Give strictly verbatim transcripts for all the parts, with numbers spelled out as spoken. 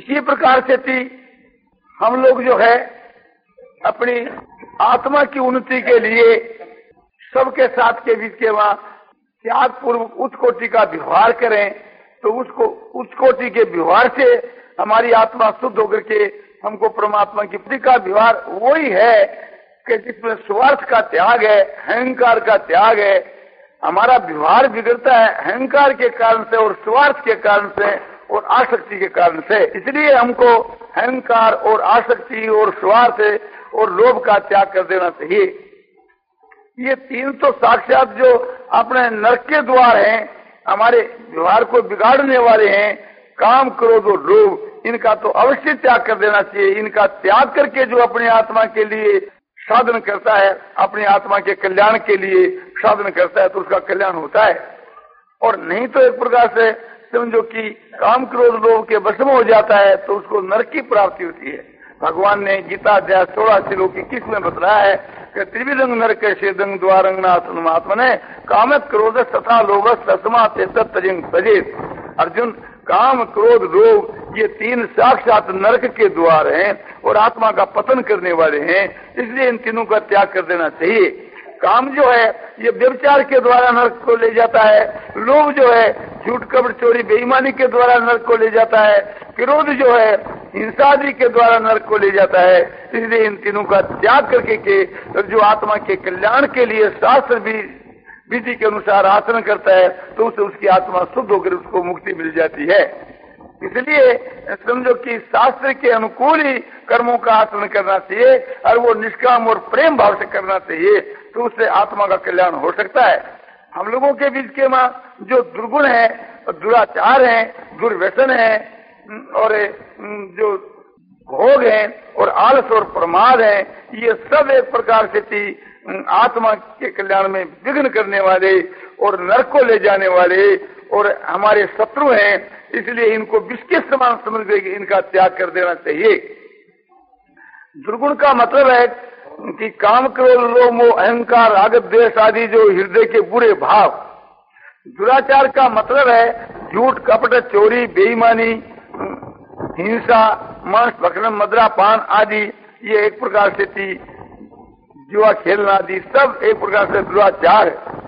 इसी प्रकार से थी हम लोग जो है अपनी आत्मा की उन्नति के लिए सबके साथ के बीच के वहां त्याग पूर्वक उच्च कोटि का व्यवहार करें, तो उसको उच्च कोटि के व्यवहार से हमारी आत्मा शुद्ध होकर के हमको परमात्मा की प्रीति का व्यवहार वही है कि जिसमें स्वार्थ का त्याग है, अहंकार का त्याग है। हमारा व्यवहार बिगड़ता है अहंकार के कारण से और स्वार्थ के कारण से और आसक्ति के कारण से। इसलिए हमको अहंकार और आसक्ति और स्वार्थ और लोभ का त्याग कर देना चाहिए। ये तीन तो साक्षात जो अपने नरक के द्वार हैं, हमारे व्यवहार को बिगाड़ने वाले हैं, काम क्रोध और लोभ, इनका तो अवश्य त्याग कर देना चाहिए। इनका त्याग करके जो अपनी आत्मा के लिए साधन करता है, अपनी आत्मा के कल्याण के लिए साधन करता है, तो उसका कल्याण होता है। और नहीं तो एक प्रकार से समझो कि काम क्रोध लोभ के वश में हो जाता है तो उसको नरक की प्राप्ति होती है। भगवान ने गीता अध्याय सोलह श्लोक इक्कीस में बताया है कि त्रिविधं नरक शेदंग द्वारंगनाथन आत्मने कामत क्रोध तथा लोभ तस्मात् तत्तजं तजेत। अर्जुन, काम क्रोध लोभ ये तीन साक्षात नरक के द्वार हैं और आत्मा का पतन करने वाले हैं, इसलिए इन तीनों का त्याग कर देना चाहिए। काम जो है ये व्यभिचार के द्वारा नरक को ले जाता है, लोभ जो है झूठ कपट चोरी बेईमानी के द्वारा नरक को ले जाता है, क्रोध जो है हिंसा आदि के द्वारा नरक को ले जाता है। इसलिए इन तीनों का त्याग करके के जो आत्मा के कल्याण के लिए शास्त्र भी विधि के अनुसार आचरण करता है तो उससे उसकी आत्मा शुद्ध होकर उसको मुक्ति मिल जाती है। इसलिए समझो कि शास्त्र के अनुकूल ही कर्मों का आचरण करना चाहिए और वो निष्काम और प्रेम भाव से करना चाहिए, तो उससे आत्मा का कल्याण हो सकता है। हम लोगों के बीच के मां जो दुर्गुण है, दुराचार है, दुर्व्यसन है और जो भोग है और आलस और प्रमाद है, ये सब एक प्रकार से थी आत्मा के कल्याण में विघ्न करने वाले और नरक को ले जाने वाले और हमारे शत्रु हैं। इसलिए इनको विष के समान समझ के इनका त्याग कर देना चाहिए। दुर्गुण का मतलब है कि काम क्रोध लोभ मोह अहंकार राग द्वेष आदि जो हृदय के बुरे भाव। दुराचार का मतलब है झूठ कपट चोरी बेईमानी हिंसा मांस भक्षण मदिरा पान आदि, ये एक प्रकार से थी जुआ खेलना आदि सब एक प्रकार से दुराचार।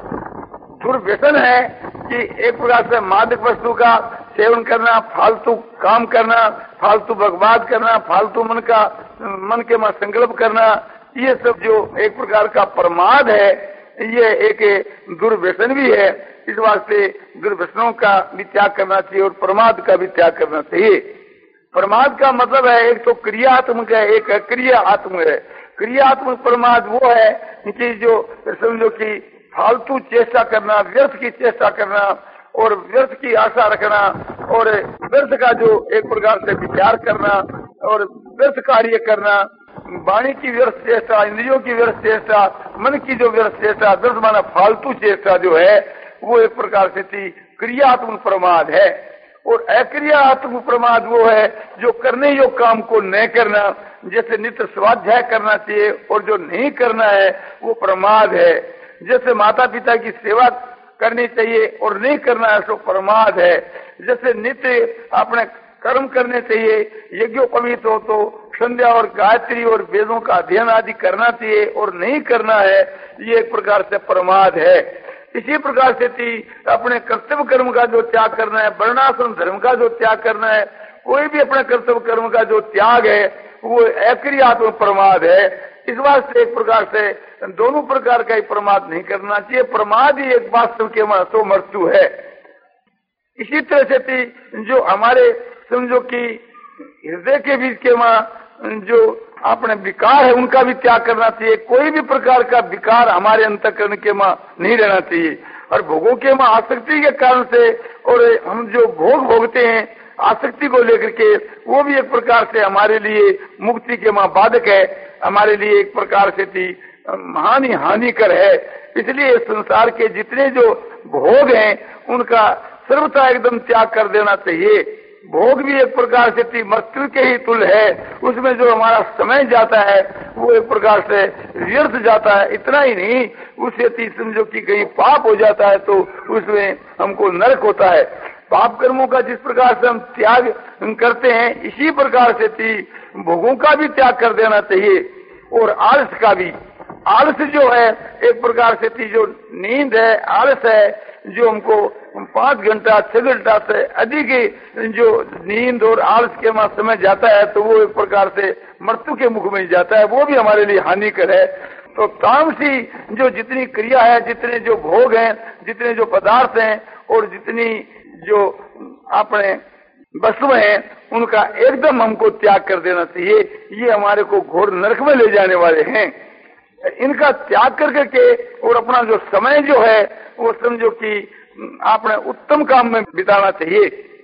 दुर्व्यसन है कि एक प्रकार से मादक वस्तु का सेवन करना, फालतू काम करना, फालतू बकवाद करना, फालतू मन का मन के में संकल्प करना, ये सब जो एक प्रकार का प्रमाद है, ये एक दुर्व्यसन भी है। इस वास्ते दुर्व्यसनों का भी त्याग करना चाहिए और प्रमाद का भी त्याग करना चाहिए। प्रमाद का मतलब है एक तो क्रियात्मक है, एक अक्रियात्मक है। क्रियात्मक प्रमाद वो है कि जो समझो कि फालतू चेष्टा करना, व्यर्थ की चेष्टा करना और व्यर्थ की आशा रखना और व्यर्थ का जो एक प्रकार से विचार करना और व्यर्थ कार्य करना, वाणी की व्यर्थ चेष्टा, इंद्रियों की व्यर्थ चेष्टा, मन की जो व्यर्थ चेष्टा, व्यर्थ माना फालतू चेष्टा जो है वो एक प्रकार से थी क्रियात्मक प्रमाद है। और अक्रियात्मक प्रमाद वो है जो करने योग्य काम को न करना, जैसे नित्य स्वाध्याय करना चाहिए और जो नहीं करना है वो प्रमाद है। जैसे माता पिता की सेवा करनी चाहिए और नहीं करना है तो प्रमाद है। जैसे नित्य अपने कर्म करने चाहिए, यज्ञोपवीत हो तो संध्या और गायत्री और वेदों का अध्ययन आदि करना चाहिए और नहीं करना है, ये एक प्रकार से प्रमाद है। इसी प्रकार से थी अपने कर्तव्य कर्म का जो त्याग करना है, वर्णाश्रम धर्म का जो त्याग करना है, कोई भी अपने कर्तव्य कर्म का जो त्याग है वो अक्रियात्मक प्रमाद है। इस वास्ते एक प्रकार से दोनों प्रकार का ही प्रमाद नहीं करना चाहिए। प्रमाद ही एक वास्तव के तो मृत्यु है। इसी तरह से थी जो हमारे समझो कि हृदय के बीच के मां जो अपने विकार है उनका भी त्याग करना चाहिए। कोई भी प्रकार का विकार हमारे अंतःकरण के मां नहीं रहना चाहिए। और भोगों के मां आसक्ति के कारण से और हम जो भोग भोगते हैं आसक्ति को लेकर के, वो भी एक प्रकार से हमारे लिए मुक्ति के मां बाधक है, हमारे लिए एक प्रकार से थी हानि हानिकर है। इसलिए संसार के जितने जो भोग हैं उनका सर्वथा एकदम त्याग कर देना चाहिए। भोग भी एक प्रकार से थी मृत्यु के ही तुल्य है, उसमें जो हमारा समय जाता है वो एक प्रकार से व्यर्थ जाता है। इतना ही नहीं, उससे थी समझो कि कहीं पाप हो जाता है तो उसमें हमको नरक होता है। पाप कर्मों का जिस प्रकार से हम त्याग करते हैं, इसी प्रकार से थी भोगों का भी त्याग कर देना चाहिए। और आलस का भी, आलस जो है एक प्रकार से थी जो नींद है, आलस है, जो हमको पांच घंटा छह घंटा से अधिक जो नींद और आलस के वहां समय जाता है, तो वो एक प्रकार से मृत्यु के मुख में जाता है, वो भी हमारे लिए हानिकर है। तो तामसी जो जितनी क्रिया है, जितने जो भोग हैं, जितने जो पदार्थ हैं और जितनी जो अपने वस्तु हैं, उनका एकदम हमको त्याग कर देना चाहिए। ये हमारे को घोर नरक में ले जाने वाले हैं। इनका त्याग करके के और अपना जो समय जो है वो समझो कि आपने उत्तम काम में बिताना चाहिए।